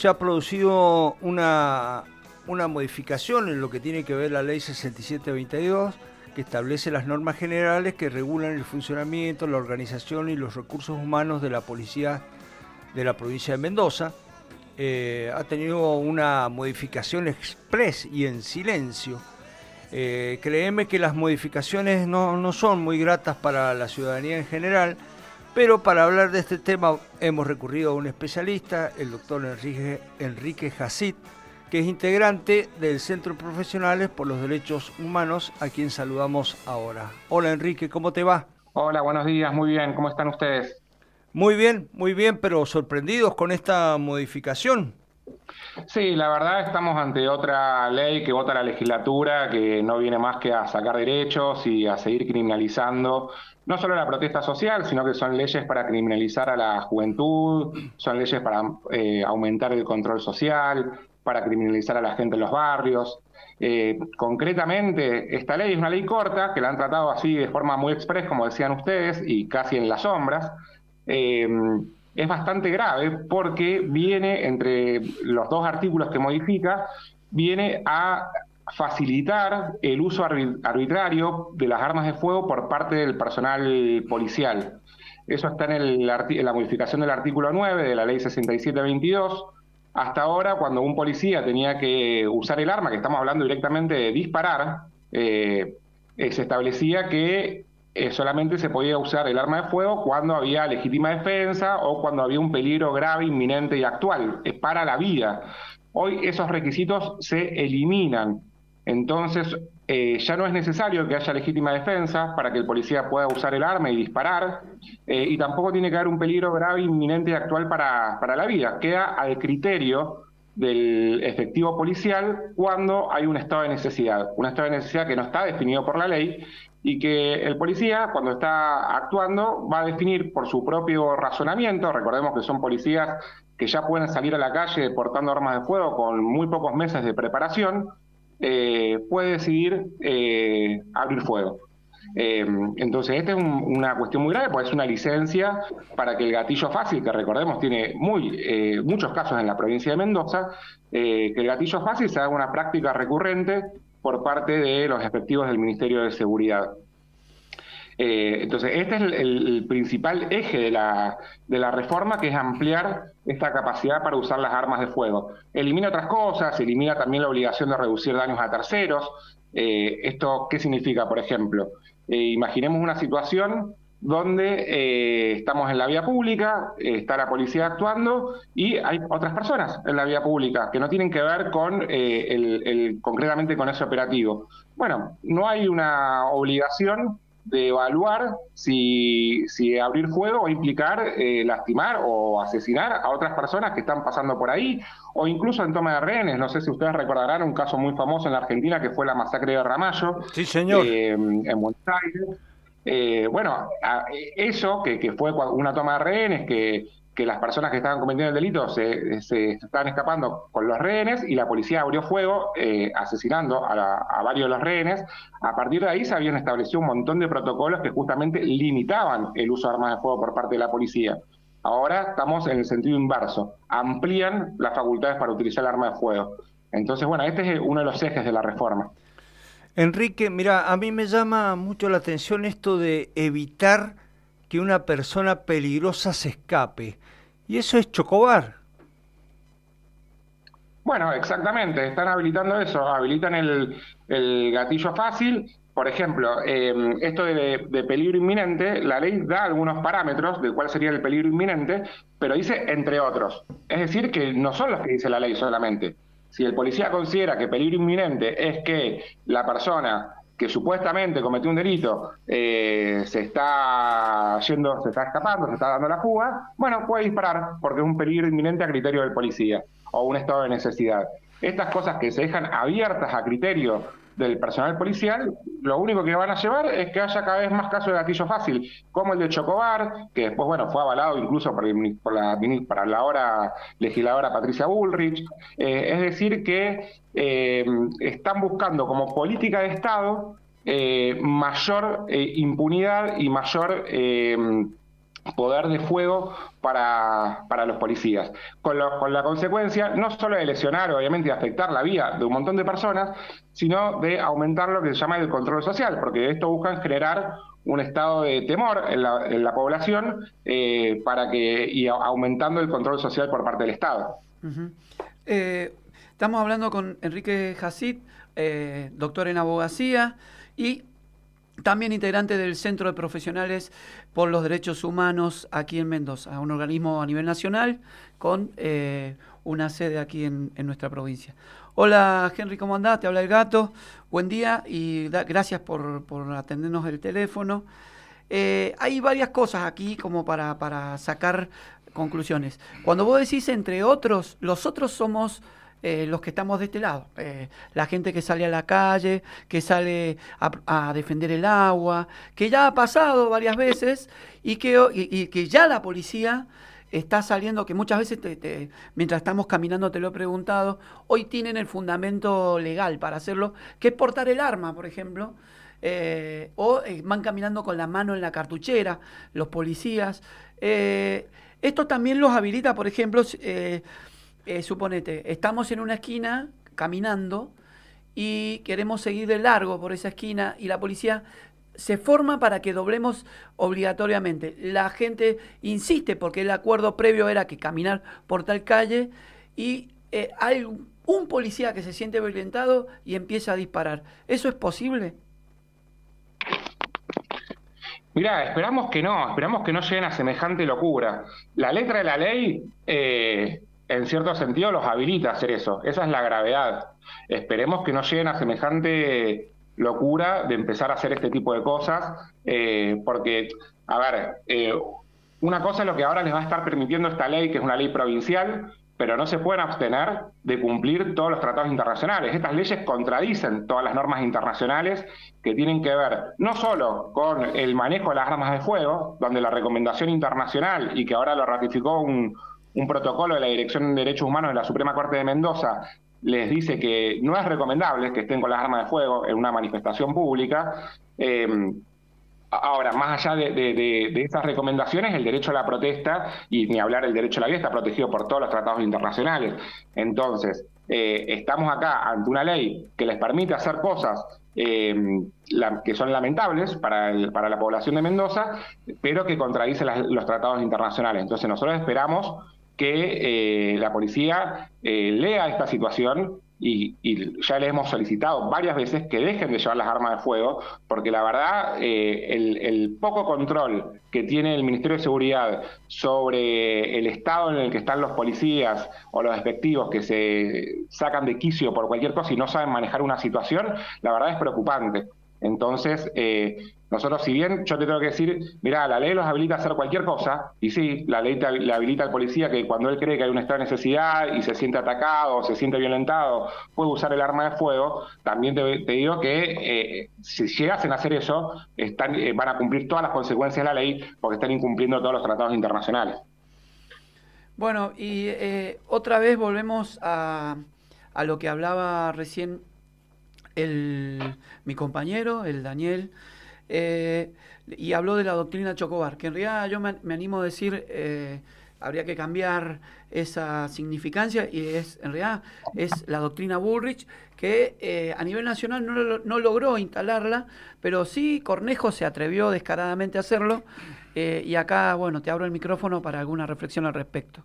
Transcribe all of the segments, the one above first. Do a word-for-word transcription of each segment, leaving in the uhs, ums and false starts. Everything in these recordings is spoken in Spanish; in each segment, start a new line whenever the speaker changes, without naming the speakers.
se ha producido una, una modificación en lo que tiene que ver la ley sesenta y siete veintidós, que establece las normas generales que regulan el funcionamiento, la organización y los recursos humanos de la policía de la provincia de Mendoza. Eh, ha tenido una modificación express y en silencio. Eh, créeme que las modificaciones no, no son muy gratas para la ciudadanía en general, pero para hablar de este tema hemos recurrido a un especialista, el doctor Enrique, Enrique Jacit, que es integrante del Centro de Profesionales por los Derechos Humanos, a quien saludamos ahora. Hola Enrique, ¿cómo te va?
Hola, buenos días, muy bien, ¿cómo están ustedes?
Muy bien, muy bien, pero sorprendidos con esta modificación.
Sí, la verdad estamos ante otra ley que vota la legislatura, que no viene más que a sacar derechos y a seguir criminalizando no solo la protesta social, sino que son leyes para criminalizar a la juventud, son leyes para eh, aumentar el control social, para criminalizar a la gente en los barrios. Eh, concretamente, esta ley es una ley corta, que la han tratado así de forma muy express, como decían ustedes, y casi en las sombras. Eh, es bastante grave porque viene, entre los dos artículos que modifica, viene a facilitar el uso arbitrario de las armas de fuego por parte del personal policial. Eso está en, el, en la modificación del artículo nueve de la ley sesenta y siete veintidós. Hasta ahora, cuando un policía tenía que usar el arma, que estamos hablando directamente de disparar, eh, eh, se establecía que eh, solamente se podía usar el arma de fuego cuando había legítima defensa o cuando había un peligro grave, inminente y actual, eh, para la vida. Hoy esos requisitos se eliminan. Entonces, eh, ya no es necesario que haya legítima defensa para que el policía pueda usar el arma y disparar, eh, y tampoco tiene que haber un peligro grave, inminente y actual para, para la vida. Queda al criterio del efectivo policial cuando hay un estado de necesidad, un estado de necesidad que no está definido por la ley y que el policía, cuando está actuando, va a definir por su propio razonamiento. Recordemos que son policías que ya pueden salir a la calle portando armas de fuego con muy pocos meses de preparación, eh, puede decidir eh, abrir fuego. Eh, entonces, esta es un, una cuestión muy grave, porque es una licencia para que el gatillo fácil, que recordemos tiene muy, eh, muchos casos en la provincia de Mendoza, eh, que el gatillo fácil se haga una práctica recurrente por parte de los efectivos del Ministerio de Seguridad. Eh, entonces, este es el, el principal eje de la, de la reforma, que es ampliar esta capacidad para usar las armas de fuego. Elimina otras cosas, elimina también la obligación de reducir daños a terceros. Eh, ¿Esto qué significa, por ejemplo? Eh, imaginemos una situación donde eh, estamos en la vía pública, eh, está la policía actuando y hay otras personas en la vía pública que no tienen que ver con eh, el, el, concretamente con ese operativo. Bueno, no hay una obligación de evaluar si, si abrir fuego va a implicar eh, lastimar o asesinar a otras personas que están pasando por ahí, o incluso en toma de rehenes. No sé si ustedes recordarán un caso muy famoso en la Argentina, que fue la masacre de Ramallo,
Sí, señor.
eh, en Buenos Aires. Eh, bueno, a, eso, que, que fue una toma de rehenes, que, que las personas que estaban cometiendo el delito se, se estaban escapando con los rehenes y la policía abrió fuego eh, asesinando a, la, a varios de los rehenes. A partir de ahí se habían establecido un montón de protocolos que justamente limitaban el uso de armas de fuego por parte de la policía. Ahora estamos en el sentido inverso, amplían las facultades para utilizar el arma de fuego. Entonces, bueno, este es uno de los ejes de la reforma.
Enrique, mira, a mí me llama mucho la atención esto de evitar que una persona peligrosa se escape. Y eso es Chocobar.
Bueno, exactamente, están habilitando eso, habilitan el, el gatillo fácil. Por ejemplo, eh, esto de, de peligro inminente, la ley da algunos parámetros de cuál sería el peligro inminente, pero dice entre otros. Es decir, que no son los que dice la ley solamente. Si el policía considera que peligro inminente es que la persona que supuestamente cometió un delito eh, se está yendo, se está escapando, se está dando la fuga, bueno, puede disparar porque es un peligro inminente a criterio del policía o un estado de necesidad. Estas cosas que se dejan abiertas a criterio del personal policial, lo único que van a llevar es que haya cada vez más casos de gatillo fácil, como el de Chocobar, que después, bueno, fue avalado incluso por, el, por la, para la ahora legisladora Patricia Bullrich. Eh, es decir, que eh, están buscando como política de Estado eh, mayor eh, impunidad y mayor... Eh, poder de fuego para, para los policías, con, lo, con la consecuencia no solo de lesionar, obviamente, y afectar la vida de un montón de personas, sino de aumentar lo que se llama el control social, porque esto buscan generar un estado de temor en la, en la población eh, para que y aumentando el control social por parte del Estado.
Uh-huh. eh, estamos hablando con Enrique Hasid, eh, doctor en abogacía y también integrante del Centro de Profesionales por los Derechos Humanos aquí en Mendoza, un organismo a nivel nacional con eh, una sede aquí en, en nuestra provincia. Hola Henry, ¿cómo andás? Te habla el Gato. Buen día y da, gracias por, por atendernos el teléfono. Eh, hay varias cosas aquí como para, para sacar conclusiones. Cuando vos decís entre otros, los otros somos... Eh, los que estamos de este lado, eh, la gente que sale a la calle, que sale a, a defender el agua, que ya ha pasado varias veces y que, y, y que ya la policía está saliendo, que muchas veces, te, te, mientras estamos caminando te lo he preguntado, hoy tienen el fundamento legal para hacerlo, que es portar el arma, por ejemplo, eh, o eh, van caminando con la mano en la cartuchera, los policías. Eh, esto también los habilita, por ejemplo, eh, Eh, suponete, estamos en una esquina caminando y queremos seguir de largo por esa esquina y la policía se forma para que doblemos obligatoriamente. La gente insiste porque el acuerdo previo era que caminar por tal calle y eh, hay un policía que se siente violentado y empieza a disparar. ¿Eso es posible?
Mirá, esperamos que no, esperamos que no lleguen a semejante locura. La letra de la ley... Eh... en cierto sentido los habilita a hacer eso. Esa es la gravedad. Esperemos que no lleguen a semejante locura de empezar a hacer este tipo de cosas, eh, porque, a ver, eh, una cosa es lo que ahora les va a estar permitiendo esta ley, que es una ley provincial, pero no se pueden abstener de cumplir todos los tratados internacionales. Estas leyes contradicen todas las normas internacionales que tienen que ver no solo con el manejo de las armas de fuego, donde la recomendación internacional, y que ahora lo ratificó un un protocolo de la Dirección de Derechos Humanos de la Suprema Corte de Mendoza, les dice que no es recomendable que estén con las armas de fuego en una manifestación pública. Eh, ahora, más allá de, de, de, de esas recomendaciones, el derecho a la protesta, y ni hablar el derecho a la vida, está protegido por todos los tratados internacionales. Entonces, eh, estamos acá ante una ley que les permite hacer cosas Eh, la, que son lamentables para, el, para la población de Mendoza, pero que contradice las, los tratados internacionales. Entonces nosotros esperamos que eh, la policía eh, lea esta situación y, y ya le hemos solicitado varias veces que dejen de llevar las armas de fuego, porque la verdad eh, el, el poco control que tiene el Ministerio de Seguridad sobre el estado en el que están los policías o los efectivos que se sacan de quicio por cualquier cosa y no saben manejar una situación, la verdad es preocupante. Entonces, eh, nosotros, si bien yo te tengo que decir, mirá, la ley los habilita a hacer cualquier cosa, y sí, la ley te, le habilita al policía que cuando él cree que hay una extrema necesidad y se siente atacado o se siente violentado, puede usar el arma de fuego, también te, te digo que eh, si llegasen a hacer eso, están, eh, van a cumplir todas las consecuencias de la ley porque están incumpliendo todos los tratados internacionales.
Bueno, y eh, otra vez volvemos a, a lo que hablaba recién el, mi compañero, el Daniel, eh, y habló de la doctrina Chocobar, que en realidad yo me, me animo a decir, eh, habría que cambiar esa significancia, y es en realidad es la doctrina Bullrich, que eh, a nivel nacional no, no logró instalarla, pero sí Cornejo se atrevió descaradamente a hacerlo, eh, y acá, bueno, te abro el micrófono para alguna reflexión al respecto.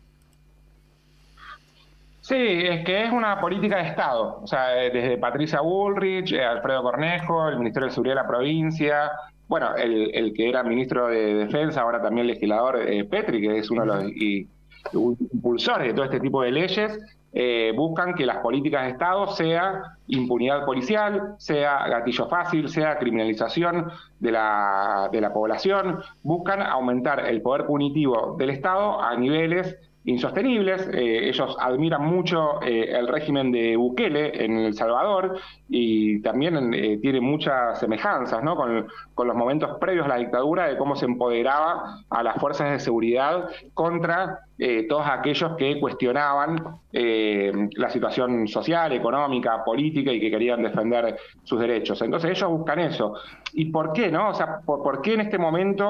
Sí, es que es una política de Estado, o sea, desde Patricia Bullrich, eh, Alfredo Cornejo, el Ministerio de Seguridad de la provincia, bueno, el, el que era ministro de Defensa, ahora también legislador, eh, Petri, que es uno de los y, impulsores de todo este tipo de leyes, eh, buscan que las políticas de Estado sea impunidad policial, sea gatillo fácil, sea criminalización de la, de la población, buscan aumentar el poder punitivo del Estado a niveles insostenibles. Eh, ellos admiran mucho eh, el régimen de Bukele en El Salvador y también eh, tiene muchas semejanzas, ¿no?, con, con los momentos previos a la dictadura, de cómo se empoderaba a las fuerzas de seguridad contra eh, todos aquellos que cuestionaban eh, la situación social, económica, política y que querían defender sus derechos. Entonces ellos buscan eso. ¿Y por qué, no? O sea, ¿por, por qué en este momento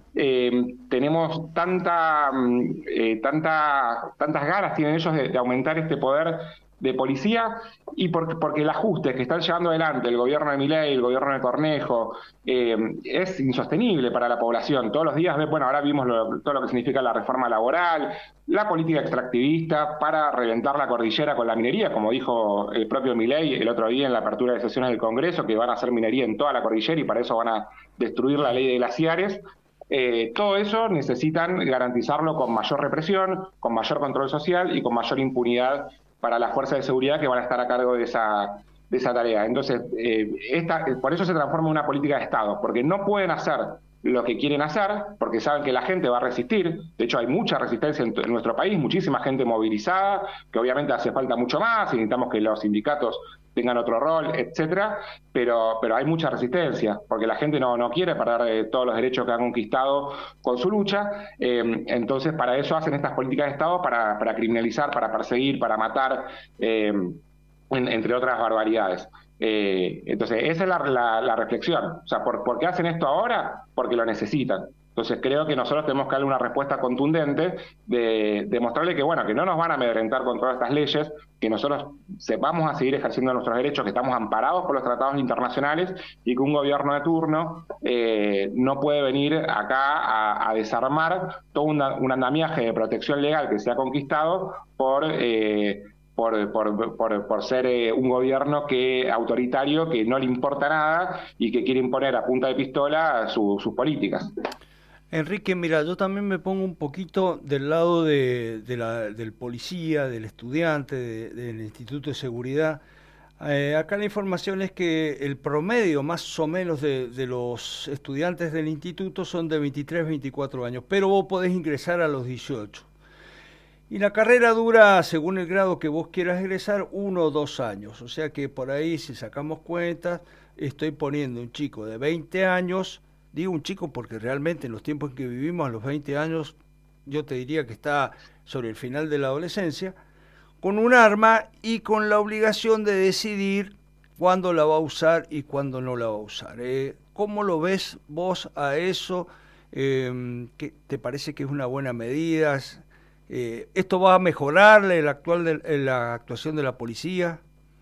eh, tenemos tanta, eh, tanta, tantas ganas tienen ellos de, de aumentar este poder de policía, y por, porque el ajuste que están llevando adelante el gobierno de Milei, el gobierno de Cornejo, eh, es insostenible para la población. Todos los días, bueno, ahora vimos lo, todo lo que significa la reforma laboral, la política extractivista para reventar la cordillera con la minería, como dijo el propio Milei el otro día en la apertura de sesiones del Congreso, que van a hacer minería en toda la cordillera y para eso van a destruir la ley de glaciares. Eh, todo eso necesitan garantizarlo con mayor represión, con mayor control social y con mayor impunidad para las fuerzas de seguridad que van a estar a cargo de esa, de esa tarea. Entonces, eh, esta, por eso se transforma en una política de Estado, porque no pueden hacer lo que quieren hacer, porque saben que la gente va a resistir. De hecho, hay mucha resistencia en, en nuestro país, muchísima gente movilizada, que obviamente hace falta mucho más, y necesitamos que los sindicatos tengan otro rol, etcétera, pero, pero hay mucha resistencia, porque la gente no, no quiere perder eh, todos los derechos que han conquistado con su lucha. Eh, entonces, para eso hacen estas políticas de Estado, para, para criminalizar, para perseguir, para matar, eh, en, entre otras barbaridades. Eh, entonces, esa es la, la, la reflexión. O sea, ¿por, ¿por qué hacen esto ahora? Porque lo necesitan. Entonces creo que nosotros tenemos que darle una respuesta contundente de, de mostrarle que, bueno, que no nos van a amedrentar con todas estas leyes, que nosotros vamos a seguir ejerciendo nuestros derechos, que estamos amparados por los tratados internacionales y que un gobierno de turno eh, no puede venir acá a, a desarmar todo una, un andamiaje de protección legal que se ha conquistado por... Eh, Por, por, por, por ser eh, un gobierno que autoritario, que no le importa nada y que quiere imponer a punta de pistola su, sus políticas.
Enrique, mira, yo también me pongo un poquito del lado de, de la, del policía, del estudiante, de, del Instituto de Seguridad. Eh, acá la información es que el promedio más o menos de, de los estudiantes del instituto son de veintitrés, veinticuatro años, pero vos podés ingresar a los dieciocho. Y la carrera dura, según el grado que vos quieras egresar, uno o dos años. O sea que por ahí, si sacamos cuentas, estoy poniendo un chico de veinte años, digo un chico porque realmente en los tiempos en que vivimos, a los veinte años, yo te diría que está sobre el final de la adolescencia, con un arma y con la obligación de decidir cuándo la va a usar y cuándo no la va a usar. Eh, ¿Cómo lo ves vos a eso? Eh, ¿qué, ¿Te parece que es una buena medida? Eh, ¿Esto va a mejorar el actual de, la actuación de la policía?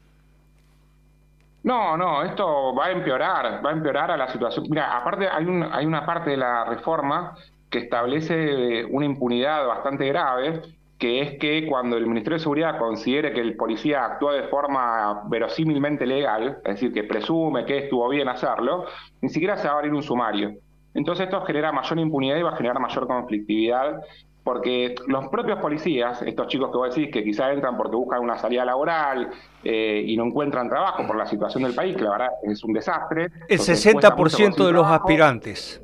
No, no, esto va a empeorar, va a empeorar a la situación. Mira, aparte hay, un, hay una parte de la reforma que establece una impunidad bastante grave, que es que cuando el Ministerio de Seguridad considere que el policía actúa de forma verosímilmente legal, es decir, que presume que estuvo bien hacerlo, ni siquiera se va a abrir un sumario. Entonces esto genera mayor impunidad y va a generar mayor conflictividad, porque los propios policías, estos chicos que vos decís que quizás entran porque buscan una salida laboral eh, y no encuentran trabajo por la situación del país, que la verdad es un desastre.
El sesenta por ciento de los aspirantes.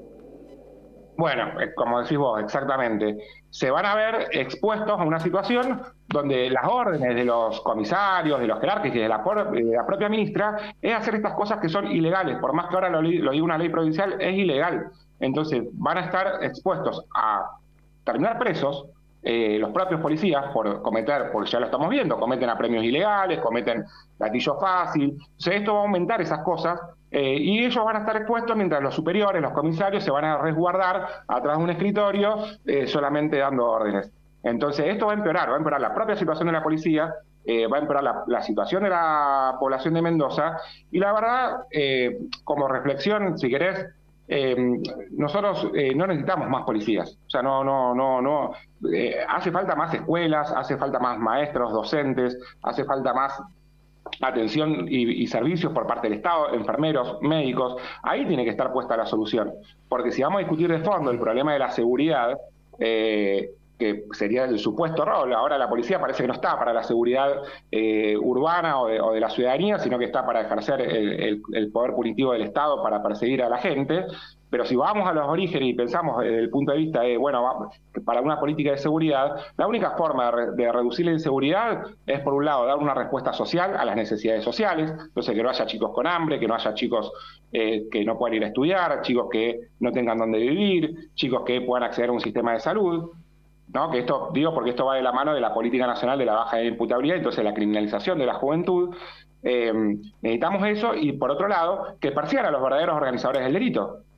Bueno, como decís vos, exactamente. Se van a ver expuestos a una situación donde las órdenes de los comisarios, de los jerarcas y de la, de la propia ministra es hacer estas cosas que son ilegales. Por más que ahora lo, lo diga una ley provincial, es ilegal. Entonces van a estar expuestos a terminar presos, eh, los propios policías por cometer, porque ya lo estamos viendo, cometen apremios ilegales, cometen gatillo fácil. O sea, esto va a aumentar esas cosas eh, y ellos van a estar expuestos mientras los superiores, los comisarios, se van a resguardar atrás de un escritorio eh, solamente dando órdenes. Entonces esto va a empeorar, va a empeorar la propia situación de la policía, eh, va a empeorar la, la situación de la población de Mendoza y la verdad, eh, como reflexión, si querés, Eh, nosotros eh, no necesitamos más policías, o sea, no, no, no, no, eh, hace falta más escuelas, hace falta más maestros, docentes, hace falta más atención y, y servicios por parte del Estado, enfermeros, médicos. Ahí tiene que estar puesta la solución, porque si vamos a discutir de fondo el problema de la seguridad, eh, que sería el supuesto rol. Ahora la policía parece que no está para la seguridad eh, urbana o de, o de la ciudadanía, sino que está para ejercer el, el, el poder punitivo del Estado para perseguir a la gente. Pero si vamos a los orígenes y pensamos desde el punto de vista de, bueno, para una política de seguridad, la única forma de, re, de reducir la inseguridad es, por un lado, dar una respuesta social a las necesidades sociales, entonces que no haya chicos con hambre, que no haya chicos eh, que no puedan ir a estudiar, chicos que no tengan dónde vivir, chicos que puedan acceder a un sistema de salud. ¿No? Que esto, digo porque esto va de la mano de la política nacional de la baja de imputabilidad, entonces la criminalización de la juventud. Eh, necesitamos eso y, por otro lado, que persigan a los verdaderos organizadores del delito.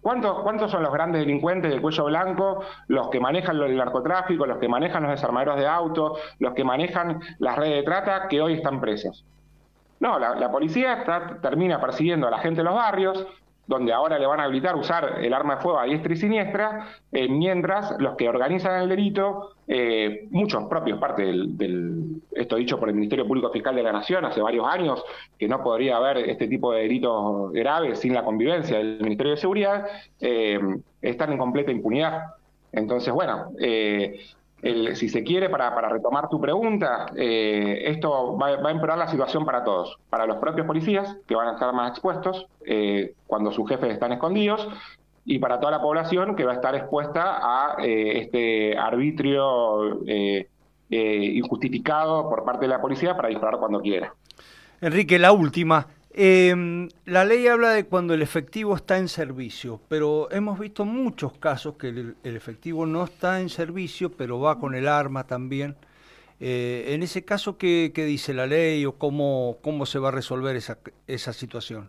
¿Cuántos, ¿Cuántos son los grandes delincuentes del cuello blanco? Los que manejan el narcotráfico, los que manejan los desarmadores de autos, los que manejan las redes de trata, que hoy están presos. No, la, la policía está, termina persiguiendo a la gente de los barrios, donde ahora le van a habilitar usar el arma de fuego a diestra y siniestra, eh, mientras los que organizan el delito, eh, muchos propios, parte del, del, esto dicho por el Ministerio Público Fiscal de la Nación hace varios años, que no podría haber este tipo de delitos graves sin la convivencia del Ministerio de Seguridad, eh, están en completa impunidad. Entonces, bueno, eh, el, si se quiere, para, para retomar tu pregunta, eh, esto va, va a empeorar la situación para todos, para los propios policías, que van a estar más expuestos eh, cuando sus jefes están escondidos, y para toda la población, que va a estar expuesta a eh, este arbitrio eh, eh, injustificado por parte de la policía para disparar cuando quiera.
Enrique, la última. Eh, la ley habla de cuando el efectivo está en servicio, pero hemos visto muchos casos que el, el efectivo no está en servicio, pero va con el arma también. Eh, en ese caso, ¿qué, qué dice la ley o cómo, cómo se va a resolver esa, esa situación?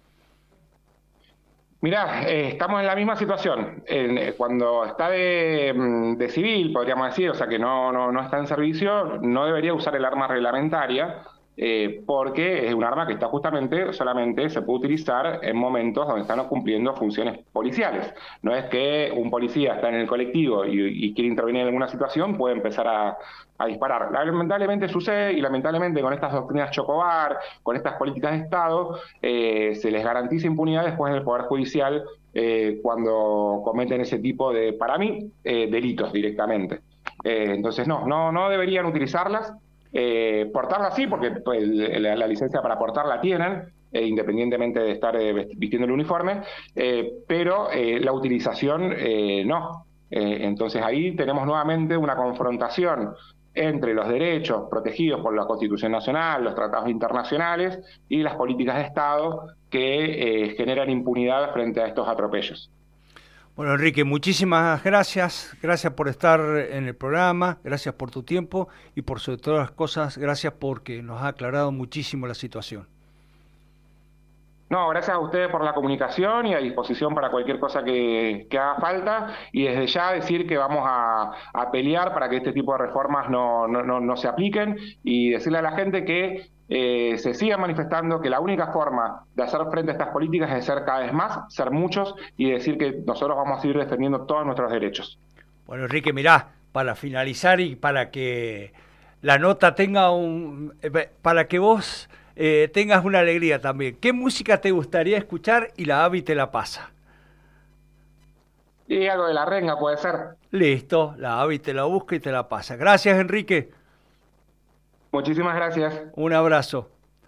Mirá, eh, estamos en la misma situación. Eh, cuando está de, de civil, podríamos decir, o sea que no, no, no está en servicio, no debería usar el arma reglamentaria, eh, porque es un arma que está justamente, solamente se puede utilizar en momentos donde están cumpliendo funciones policiales. No es que un policía está en el colectivo y, y quiere intervenir en alguna situación, puede empezar a, a disparar. Lamentablemente sucede, y lamentablemente con estas doctrinas Chocobar, con estas políticas de Estado, eh, se les garantiza impunidad después del Poder Judicial eh, cuando cometen ese tipo de, para mí, eh, delitos directamente. Eh, entonces no, no, no deberían utilizarlas. Eh, portarla sí, porque pues, la, la licencia para portarla tienen, eh, independientemente de estar eh, vistiendo el uniforme, eh, pero eh, la utilización eh, no. Eh, entonces ahí tenemos nuevamente una confrontación entre los derechos protegidos por la Constitución Nacional, los tratados internacionales y las políticas de Estado que eh, generan impunidad frente a estos atropellos.
Bueno, Enrique, muchísimas gracias. Gracias por estar en el programa, gracias por tu tiempo y por sobre todas las cosas, gracias porque nos ha aclarado muchísimo la situación.
No, gracias a ustedes por la comunicación y a disposición para cualquier cosa que, que haga falta, y desde ya decir que vamos a, a pelear para que este tipo de reformas no, no, no, no se apliquen, y decirle a la gente que eh, se sigan manifestando, que la única forma de hacer frente a estas políticas es ser cada vez más, ser muchos, y decir que nosotros vamos a seguir defendiendo todos nuestros derechos.
Bueno, Enrique, mirá, para finalizar y para que la nota tenga un... para que vos... Eh, tengas una alegría también. ¿Qué música te gustaría escuchar y la Avi te la pasa?
Y algo de la renga puede ser.
Listo, la Avi te la busca y te la pasa. Gracias, Enrique.
Muchísimas gracias.
Un abrazo.